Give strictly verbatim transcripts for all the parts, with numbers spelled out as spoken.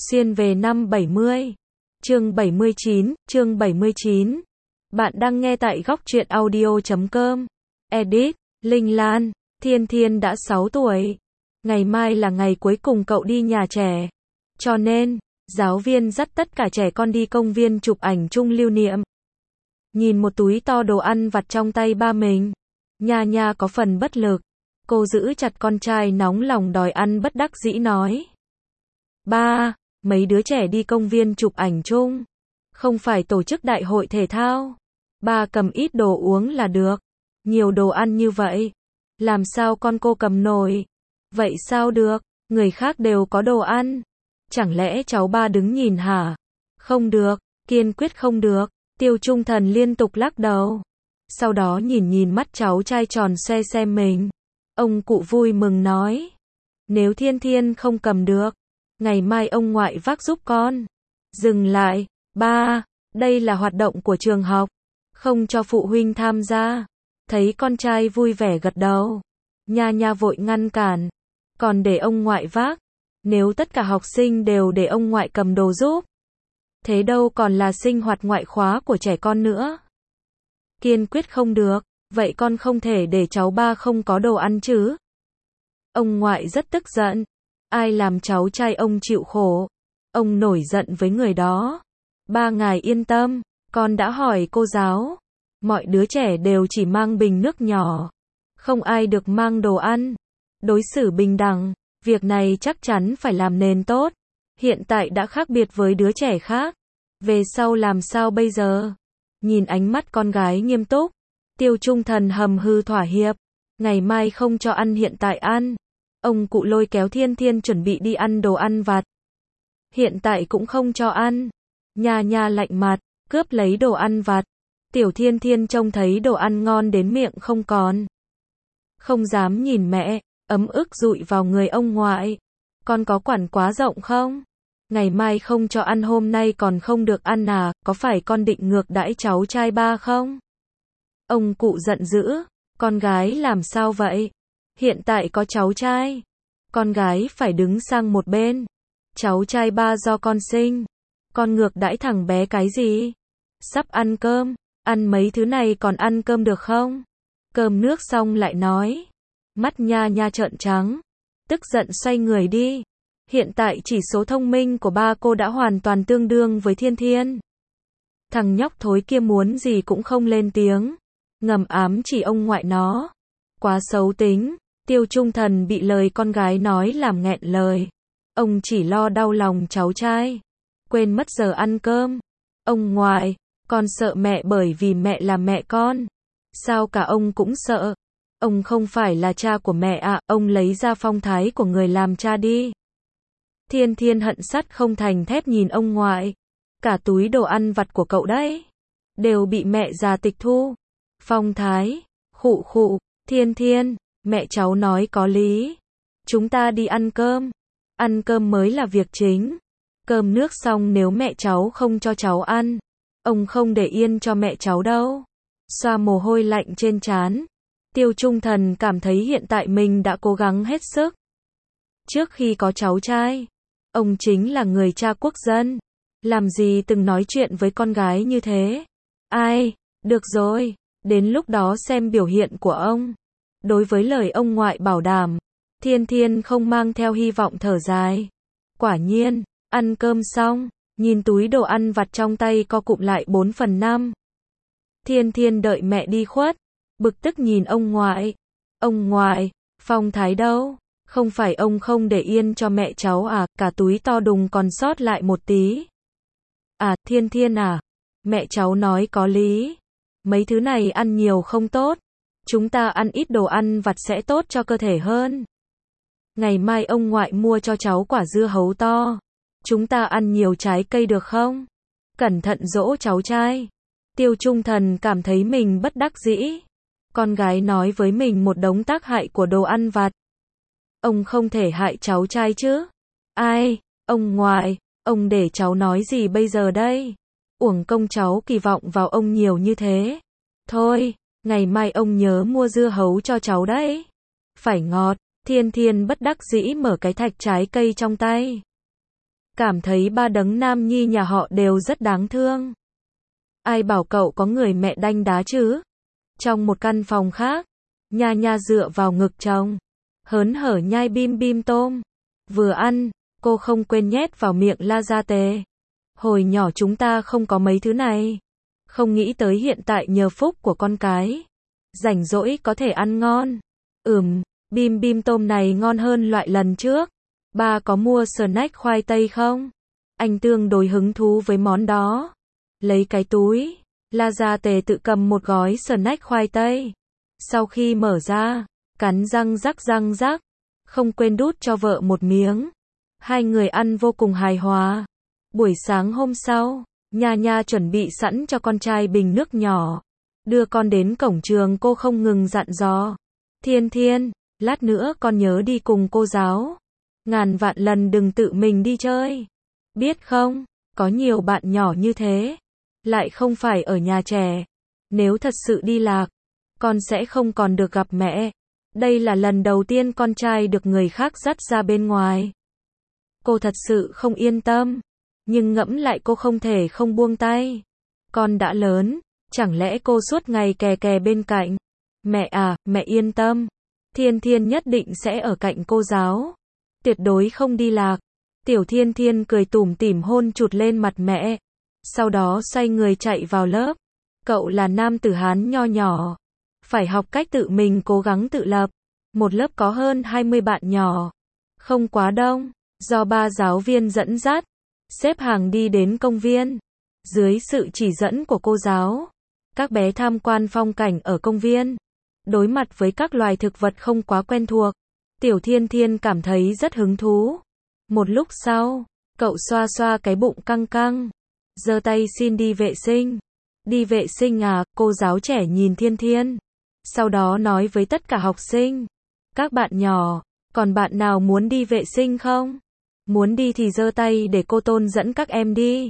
Xuyên về năm bảy mươi. Chương bảy mươi chín, chương bảy mươi chín. Bạn đang nghe tại góc truyện audio chấm com. Edit, Linh Lan. Thiên Thiên đã sáu tuổi. Ngày mai là ngày cuối cùng cậu đi nhà trẻ. Cho nên, giáo viên dắt tất cả trẻ con đi công viên chụp ảnh chung lưu niệm. Nhìn một túi to đồ ăn vặt trong tay ba mình. Nha Nha có phần bất lực. Cô giữ chặt con trai nóng lòng đòi ăn bất đắc dĩ nói. Ba, mấy đứa trẻ đi công viên chụp ảnh chung. Không phải tổ chức đại hội thể thao. Ba cầm ít đồ uống là được. Nhiều đồ ăn như vậy. Làm sao con cô cầm nổi? Vậy sao được? Người khác đều có đồ ăn. Chẳng lẽ cháu ba đứng nhìn hả? Không được, kiên quyết không được. Tiêu Trung Thần liên tục lắc đầu. Sau đó nhìn nhìn mắt cháu trai tròn xoe xem mình. Ông cụ vui mừng nói. Nếu Thiên Thiên không cầm được, ngày mai ông ngoại vác giúp con. Dừng lại, ba, đây là hoạt động của trường học. Không cho phụ huynh tham gia. Thấy con trai vui vẻ gật đầu. Nha Nha vội ngăn cản. Còn để ông ngoại vác. Nếu tất cả học sinh đều để ông ngoại cầm đồ giúp. Thế đâu còn là sinh hoạt ngoại khóa của trẻ con nữa. Kiên quyết không được. Vậy con không thể để cháu ba không có đồ ăn chứ. Ông ngoại rất tức giận. Ai làm cháu trai ông chịu khổ. Ông nổi giận với người đó. Ba ngài yên tâm. Con đã hỏi cô giáo. Mọi đứa trẻ đều chỉ mang bình nước nhỏ. Không ai được mang đồ ăn. Đối xử bình đẳng. Việc này chắc chắn phải làm nền tốt. Hiện tại đã khác biệt với đứa trẻ khác. Về sau làm sao bây giờ? Nhìn ánh mắt con gái nghiêm túc. Tiêu Trung Thần hầm hư thỏa hiệp. Ngày mai không cho ăn, hiện tại ăn. Ông cụ lôi kéo Thiên Thiên chuẩn bị đi ăn đồ ăn vặt. Hiện tại cũng không cho ăn. Nha Nha lạnh mặt, cướp lấy đồ ăn vặt. Tiểu Thiên Thiên trông thấy đồ ăn ngon đến miệng không còn. Không dám nhìn mẹ, ấm ức dụi vào người ông ngoại. Con có quản quá rộng không? Ngày mai không cho ăn, hôm nay còn không được ăn à, có phải con định ngược đãi cháu trai ba không? Ông cụ giận dữ, con gái làm sao vậy? Hiện tại có cháu trai, con gái phải đứng sang một bên. Cháu trai ba do con sinh, con ngược đãi thằng bé cái gì? Sắp ăn cơm, ăn mấy thứ này còn ăn cơm được không? Cơm nước xong lại nói. Mắt Nha Nha trợn trắng, tức giận xoay người đi. Hiện tại chỉ số thông minh của ba cô đã hoàn toàn tương đương với Thiên Thiên. Thằng nhóc thối kia muốn gì cũng không lên tiếng. Ngầm ám chỉ ông ngoại nó. Quá xấu tính. Tiêu Trung Thần bị lời con gái nói làm nghẹn lời. Ông chỉ lo đau lòng cháu trai. Quên mất giờ ăn cơm. Ông ngoại, con sợ mẹ bởi vì mẹ là mẹ con. Sao cả ông cũng sợ? Ông không phải là cha của mẹ à, ông lấy ra phong thái của người làm cha đi. Thiên Thiên hận sắt không thành thép nhìn ông ngoại. Cả túi đồ ăn vặt của cậu đấy. Đều bị mẹ già tịch thu. Phong thái, khụ khụ, Thiên Thiên, mẹ cháu nói có lý. Chúng ta đi ăn cơm. Ăn cơm mới là việc chính. Cơm nước xong nếu mẹ cháu không cho cháu ăn, ông không để yên cho mẹ cháu đâu. Xoa mồ hôi lạnh trên trán. Tiêu Trung Thần cảm thấy hiện tại mình đã cố gắng hết sức. Trước khi có cháu trai, ông chính là người cha quốc dân. Làm gì từng nói chuyện với con gái như thế. Ai, được rồi, đến lúc đó xem biểu hiện của ông. Đối với lời ông ngoại bảo đảm, Thiên Thiên không mang theo hy vọng thở dài. Quả nhiên, ăn cơm xong, nhìn túi đồ ăn vặt trong tay co cụm lại bốn phần năm. Thiên Thiên đợi mẹ đi khuất, bực tức nhìn ông ngoại. Ông ngoại, phong thái đâu? Không phải ông không để yên cho mẹ cháu à, cả túi to đùng còn sót lại một tí. À, Thiên Thiên à, mẹ cháu nói có lý. Mấy thứ này ăn nhiều không tốt. Chúng ta ăn ít đồ ăn vặt sẽ tốt cho cơ thể hơn. Ngày mai ông ngoại mua cho cháu quả dưa hấu to. Chúng ta ăn nhiều trái cây được không? Cẩn thận dỗ cháu trai. Tiêu Trung Thần cảm thấy mình bất đắc dĩ. Con gái nói với mình một đống tác hại của đồ ăn vặt. Ông không thể hại cháu trai chứ? Ai? Ông ngoại, ông để cháu nói gì bây giờ đây? Uổng công cháu kỳ vọng vào ông nhiều như thế. Thôi, ngày mai ông nhớ mua dưa hấu cho cháu đấy. Phải ngọt. Thiên Thiên bất đắc dĩ mở cái thạch trái cây trong tay. cảm thấy ba đấng nam nhi nhà họ đều rất đáng thương. Ai bảo cậu có người mẹ đanh đá chứ? Trong một căn phòng khác, Nha Nha dựa vào ngực chồng, hớn hở nhai bim bim tôm. Vừa ăn, cô không quên nhét vào miệng la ra tề. Hồi nhỏ chúng ta không có mấy thứ này. Không nghĩ tới hiện tại nhờ phúc của con cái. Rảnh rỗi có thể ăn ngon. Ừm, bim bim tôm này ngon hơn loại lần trước. Ba có mua snack khoai tây không? Anh tương đối hứng thú với món đó. Lấy cái túi, La Gia Tề tự cầm một gói snack khoai tây. Sau khi mở ra, cắn răng rắc răng rắc, không quên đút cho vợ một miếng. Hai người ăn vô cùng hài hòa. Buổi sáng hôm sau, Nha Nha chuẩn bị sẵn cho con trai bình nước nhỏ. Đưa con đến cổng trường, cô không ngừng dặn dò. Thiên Thiên, lát nữa con nhớ đi cùng cô giáo. Ngàn vạn lần đừng tự mình đi chơi. Biết không, có nhiều bạn nhỏ như thế. Lại không phải ở nhà trẻ. Nếu thật sự đi lạc, con sẽ không còn được gặp mẹ. Đây là lần đầu tiên con trai được người khác dắt ra bên ngoài. Cô thật sự không yên tâm. Nhưng ngẫm lại cô không thể không buông tay. Con đã lớn, chẳng lẽ cô suốt ngày kè kè bên cạnh. Mẹ à, mẹ yên tâm. Thiên Thiên nhất định sẽ ở cạnh cô giáo. Tuyệt đối không đi lạc. Tiểu Thiên Thiên cười tủm tỉm hôn chụt lên mặt mẹ. Sau đó xoay người chạy vào lớp. Cậu là nam tử Hán nho nhỏ. Phải học cách tự mình cố gắng tự lập. Một lớp có hơn hai mươi bạn nhỏ. Không quá đông. Do ba giáo viên dẫn dắt. Xếp hàng đi đến công viên. Dưới sự chỉ dẫn của cô giáo. Các bé tham quan phong cảnh ở công viên. Đối mặt với các loài thực vật không quá quen thuộc. Tiểu Thiên Thiên cảm thấy rất hứng thú. Một lúc sau, cậu xoa xoa cái bụng căng căng. Giơ tay xin đi vệ sinh. Đi vệ sinh à? Cô giáo trẻ nhìn Thiên Thiên. Sau đó nói với tất cả học sinh. Các bạn nhỏ, còn bạn nào muốn đi vệ sinh không? Muốn đi thì giơ tay để cô Tôn dẫn các em đi.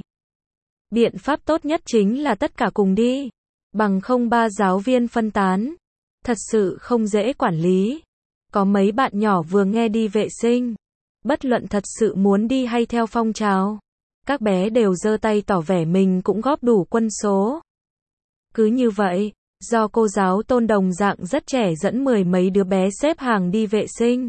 Biện pháp tốt nhất chính là tất cả cùng đi. Bằng không ba giáo viên phân tán. Thật sự không dễ quản lý. Có mấy bạn nhỏ vừa nghe đi vệ sinh. Bất luận thật sự muốn đi hay theo phong trào. Các bé đều giơ tay tỏ vẻ mình cũng góp đủ quân số. Cứ như vậy, do cô giáo Tôn đồng dạng rất trẻ dẫn mười mấy đứa bé xếp hàng đi vệ sinh.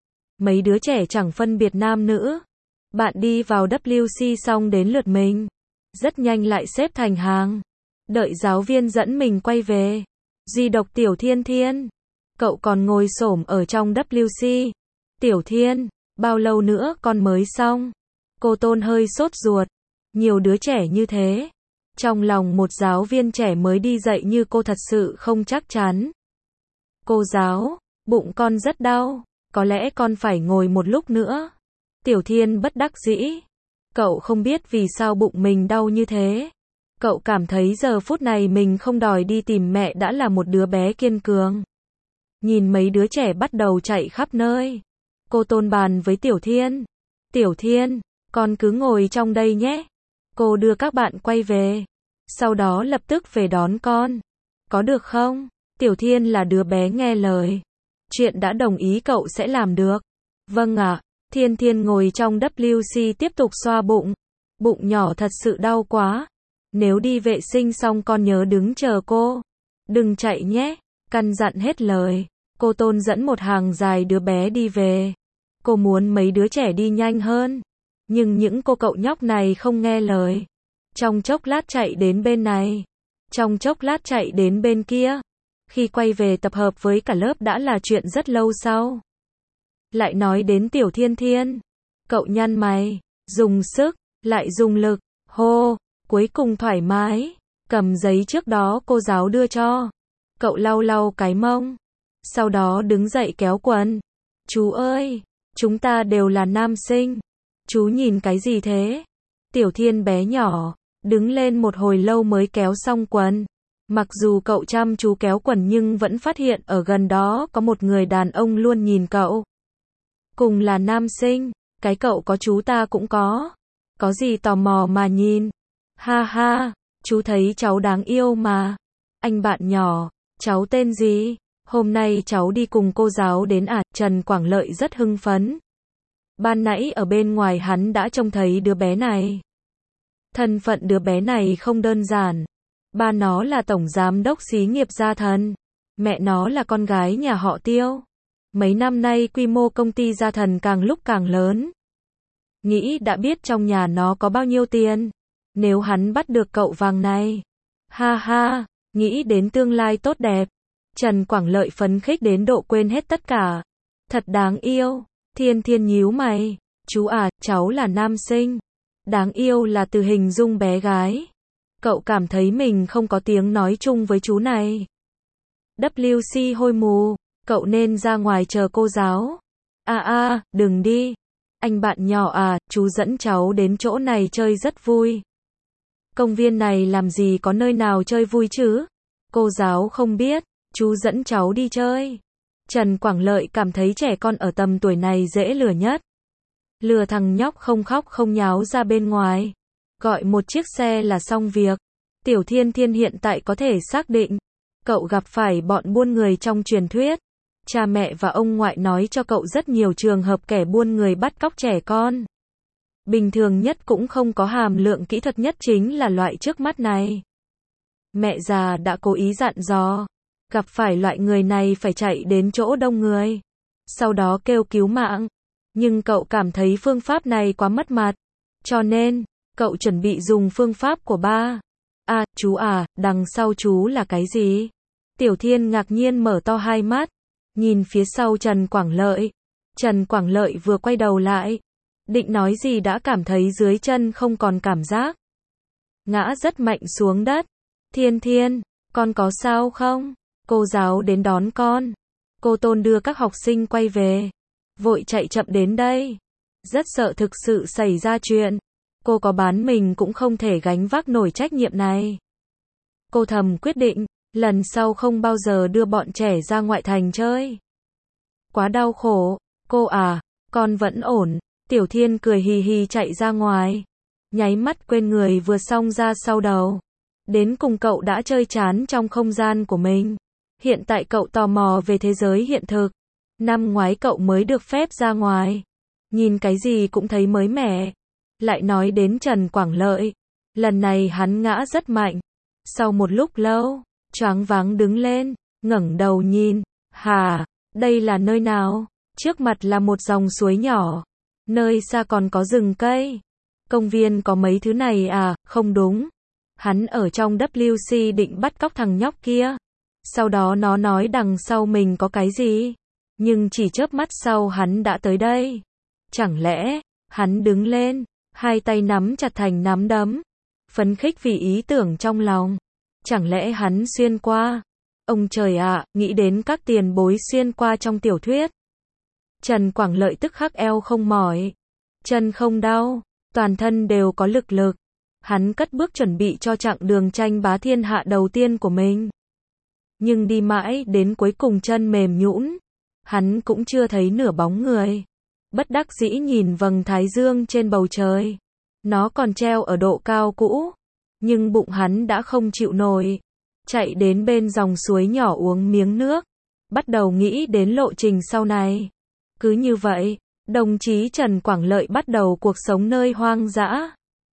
Mấy đứa trẻ chẳng phân biệt nam nữ. Bạn đi vào W C xong đến lượt mình. Rất nhanh lại xếp thành hàng. Đợi giáo viên dẫn mình quay về. Duy độc Tiểu Thiên Thiên. Cậu còn ngồi xổm ở trong W C. Tiểu Thiên, bao lâu nữa con mới xong? Cô Tôn hơi sốt ruột. Nhiều đứa trẻ như thế. Trong lòng một giáo viên trẻ mới đi dạy như cô thật sự không chắc chắn. Cô giáo, bụng con rất đau. Có lẽ con phải ngồi một lúc nữa. Tiểu Thiên bất đắc dĩ. Cậu không biết vì sao bụng mình đau như thế. Cậu cảm thấy giờ phút này mình không đòi đi tìm mẹ đã là một đứa bé kiên cường. Nhìn mấy đứa trẻ bắt đầu chạy khắp nơi. Cô Tôn bàn với Tiểu Thiên. Tiểu Thiên, con cứ ngồi trong đây nhé. Cô đưa các bạn quay về. Sau đó lập tức về đón con. Có được không? Tiểu Thiên là đứa bé nghe lời. Chuyện đã đồng ý cậu sẽ làm được. Vâng ạ. Thiên Thiên ngồi trong W C tiếp tục xoa bụng. Bụng nhỏ thật sự đau quá. Nếu đi vệ sinh xong con nhớ đứng chờ cô. Đừng chạy nhé. Căn dặn hết lời. Cô Tôn dẫn một hàng dài đứa bé đi về. Cô muốn mấy đứa trẻ đi nhanh hơn. Nhưng những cô cậu nhóc này không nghe lời. Trong chốc lát chạy đến bên này. Trong chốc lát chạy đến bên kia. Khi quay về tập hợp với cả lớp đã là chuyện rất lâu sau. Lại nói đến Tiểu Thiên Thiên. Cậu nhăn mày. Dùng sức. Lại dùng lực. Hô. Cuối cùng thoải mái. Cầm giấy trước đó cô giáo đưa cho. Cậu lau lau cái mông. Sau đó đứng dậy kéo quần. Chú ơi. Chúng ta đều là nam sinh. Chú nhìn cái gì thế? Tiểu Thiên bé nhỏ. Đứng lên một hồi lâu mới kéo xong quần. Mặc dù cậu chăm chú kéo quần nhưng vẫn phát hiện ở gần đó có một người đàn ông luôn nhìn cậu. Cùng là nam sinh. Cái cậu có chú ta cũng có. Có gì tò mò mà nhìn. Ha ha. Chú thấy cháu đáng yêu mà. Anh bạn nhỏ. Cháu tên gì? Hôm nay cháu đi cùng cô giáo đến à? Trần Quảng Lợi rất hưng phấn. Ban nãy ở bên ngoài hắn đã trông thấy đứa bé này. Thân phận đứa bé này không đơn giản. Ba nó là tổng giám đốc xí nghiệp Gia Thần. Mẹ nó là con gái nhà họ Tiêu. Mấy năm nay quy mô công ty Gia Thần càng lúc càng lớn. Nghĩ đã biết trong nhà nó có bao nhiêu tiền. Nếu hắn bắt được cậu vàng này. Ha ha, nghĩ đến tương lai tốt đẹp. Trần Quảng Lợi phấn khích đến độ quên hết tất cả. Thật đáng yêu. Thiên Thiên nhíu mày. Chú à, cháu là nam sinh. Đáng yêu là từ hình dung bé gái. Cậu cảm thấy mình không có tiếng nói chung với chú này. vê xê hôi mù, cậu nên ra ngoài chờ cô giáo. À à, đừng đi. Anh bạn nhỏ à, chú dẫn cháu đến chỗ này chơi rất vui. Công viên này làm gì có nơi nào chơi vui chứ? Cô giáo không biết, chú dẫn cháu đi chơi. Trần Quảng Lợi cảm thấy trẻ con ở tầm tuổi này dễ lừa nhất. Lừa thằng nhóc không khóc không nháo ra bên ngoài. Gọi một chiếc xe là xong việc. Tiểu Thiên Thiên hiện tại có thể xác định. Cậu gặp phải bọn buôn người trong truyền thuyết. Cha mẹ và ông ngoại nói cho cậu rất nhiều trường hợp kẻ buôn người bắt cóc trẻ con. Bình thường nhất cũng không có hàm lượng kỹ thuật nhất chính là loại trước mắt này. Mẹ già đã cố ý dặn dò. Gặp phải loại người này phải chạy đến chỗ đông người. Sau đó kêu cứu mạng. Nhưng cậu cảm thấy phương pháp này quá mất mặt. Cho nên, cậu chuẩn bị dùng phương pháp của ba. À, chú à, đằng sau chú là cái gì? Tiểu Thiên ngạc nhiên mở to hai mắt. Nhìn phía sau Trần Quảng Lợi. Trần Quảng Lợi vừa quay đầu lại. Định nói gì đã cảm thấy dưới chân không còn cảm giác. Ngã rất mạnh xuống đất. Thiên Thiên, con có sao không? Cô giáo đến đón con. Cô Tôn đưa các học sinh quay về. Vội chạy chậm đến đây. Rất sợ thực sự xảy ra chuyện. Cô có bán mình cũng không thể gánh vác nổi trách nhiệm này. Cô thầm quyết định, lần sau không bao giờ đưa bọn trẻ ra ngoại thành chơi. Quá đau khổ. Cô à, con vẫn ổn. Tiểu Thiên cười hì hì chạy ra ngoài. Nháy mắt quên người vừa xong ra sau đầu. Đến cùng cậu đã chơi chán trong không gian của mình. Hiện tại cậu tò mò về thế giới hiện thực. Năm ngoái cậu mới được phép ra ngoài. Nhìn cái gì cũng thấy mới mẻ. Lại nói đến Trần Quảng Lợi. Lần này hắn ngã rất mạnh. Sau một lúc lâu, choáng váng đứng lên, ngẩng đầu nhìn. Hà, đây là nơi nào? Trước mặt là một dòng suối nhỏ. Nơi xa còn có rừng cây. Công viên có mấy thứ này à? Không đúng. Hắn ở trong vê xê định bắt cóc thằng nhóc kia. Sau đó nó nói đằng sau mình có cái gì. Nhưng chỉ chớp mắt sau hắn đã tới đây. Chẳng lẽ, hắn đứng lên, hai tay nắm chặt thành nắm đấm. Phấn khích vì ý tưởng trong lòng. Chẳng lẽ hắn xuyên qua? Ông trời ạ, nghĩ đến các tiền bối xuyên qua trong tiểu thuyết. Trần Quảng Lợi tức khắc eo không mỏi. Chân không đau, toàn thân đều có lực lực. Hắn cất bước chuẩn bị cho chặng đường tranh bá thiên hạ đầu tiên của mình. Nhưng đi mãi đến cuối cùng chân mềm nhũn. Hắn cũng chưa thấy nửa bóng người. Bất đắc dĩ nhìn vầng thái dương trên bầu trời. Nó còn treo ở độ cao cũ. Nhưng bụng hắn đã không chịu nổi. Chạy đến bên dòng suối nhỏ uống miếng nước. Bắt đầu nghĩ đến lộ trình sau này. Cứ như vậy, đồng chí Trần Quảng Lợi bắt đầu cuộc sống nơi hoang dã.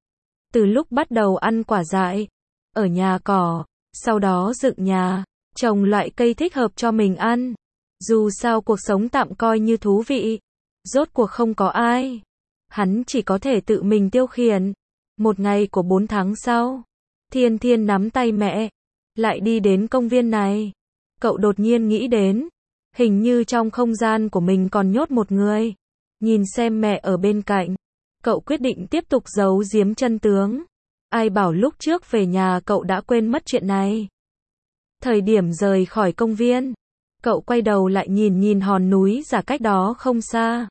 Từ lúc bắt đầu ăn quả dại, ở nhà cỏ, sau đó dựng nhà, trồng loại cây thích hợp cho mình ăn. Dù sao cuộc sống tạm coi như thú vị. Rốt cuộc không có ai. Hắn chỉ có thể tự mình tiêu khiển. Một ngày của bốn tháng sau, Thiên Thiên nắm tay mẹ, lại đi đến công viên này. Cậu đột nhiên nghĩ đến, hình như trong không gian của mình còn nhốt một người. Nhìn xem mẹ ở bên cạnh, cậu quyết định tiếp tục giấu giếm chân tướng. Ai bảo lúc trước về nhà cậu đã quên mất chuyện này. Thời điểm rời khỏi công viên, cậu quay đầu lại nhìn nhìn hòn núi giả cách đó không xa.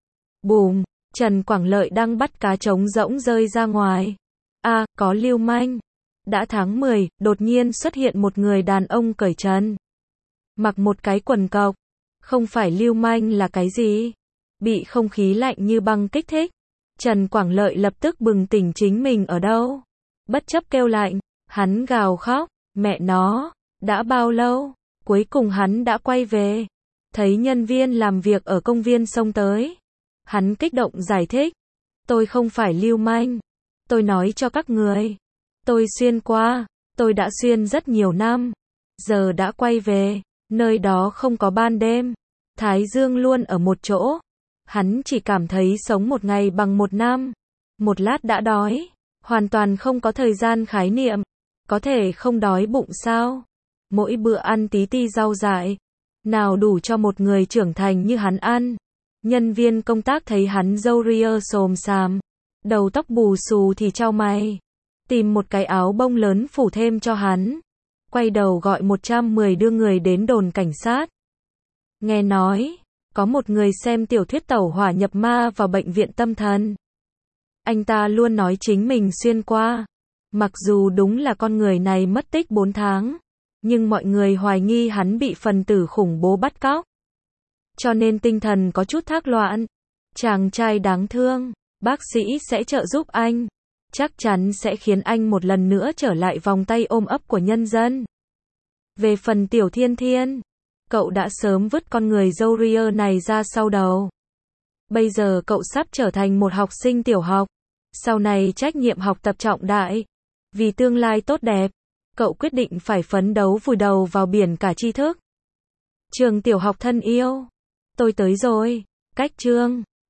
Bùm, Trần Quảng Lợi đang bắt cá trống rỗng rơi ra ngoài. À, có lưu manh. Đã tháng mười, đột nhiên xuất hiện một người đàn ông cởi trần. Mặc một cái quần cộc. Không phải lưu manh là cái gì? Bị không khí lạnh như băng kích thích. Trần Quảng Lợi lập tức bừng tỉnh chính mình ở đâu. Bất chấp kêu lạnh, hắn gào khóc. Mẹ nó, đã bao lâu? Cuối cùng hắn đã quay về. Thấy nhân viên làm việc ở công viên xông tới. Hắn kích động giải thích. Tôi không phải lưu manh. Tôi nói cho các người. Tôi xuyên qua. Tôi đã xuyên rất nhiều năm. Giờ đã quay về. Nơi đó không có ban đêm. Thái dương luôn ở một chỗ. Hắn chỉ cảm thấy sống một ngày bằng một năm. Một lát đã đói. Hoàn toàn không có thời gian khái niệm. Có thể không đói bụng sao? Mỗi bữa ăn tí ti rau dại. Nào đủ cho một người trưởng thành như hắn ăn. Nhân viên công tác thấy hắn râu ria xồm xàm. Đầu tóc bù xù thì chau mày. Tìm một cái áo bông lớn phủ thêm cho hắn. Quay đầu gọi một trăm mười đưa người đến đồn cảnh sát. Nghe nói, có một người xem tiểu thuyết tẩu hỏa nhập ma vào bệnh viện tâm thần. Anh ta luôn nói chính mình xuyên qua. Mặc dù đúng là con người này mất tích bốn tháng. Nhưng mọi người hoài nghi hắn bị phần tử khủng bố bắt cóc. Cho nên tinh thần có chút thác loạn. Chàng trai đáng thương. Bác sĩ sẽ trợ giúp anh. Chắc chắn sẽ khiến anh một lần nữa trở lại vòng tay ôm ấp của nhân dân. Về phần Tiểu Thiên Thiên, cậu đã sớm vứt con người râu ria này ra sau đầu. Bây giờ cậu sắp trở thành một học sinh tiểu học. Sau này trách nhiệm học tập trọng đại. Vì tương lai tốt đẹp, cậu quyết định phải phấn đấu vùi đầu vào biển cả tri thức. Trường tiểu học thân yêu. Tôi tới rồi. Cách chương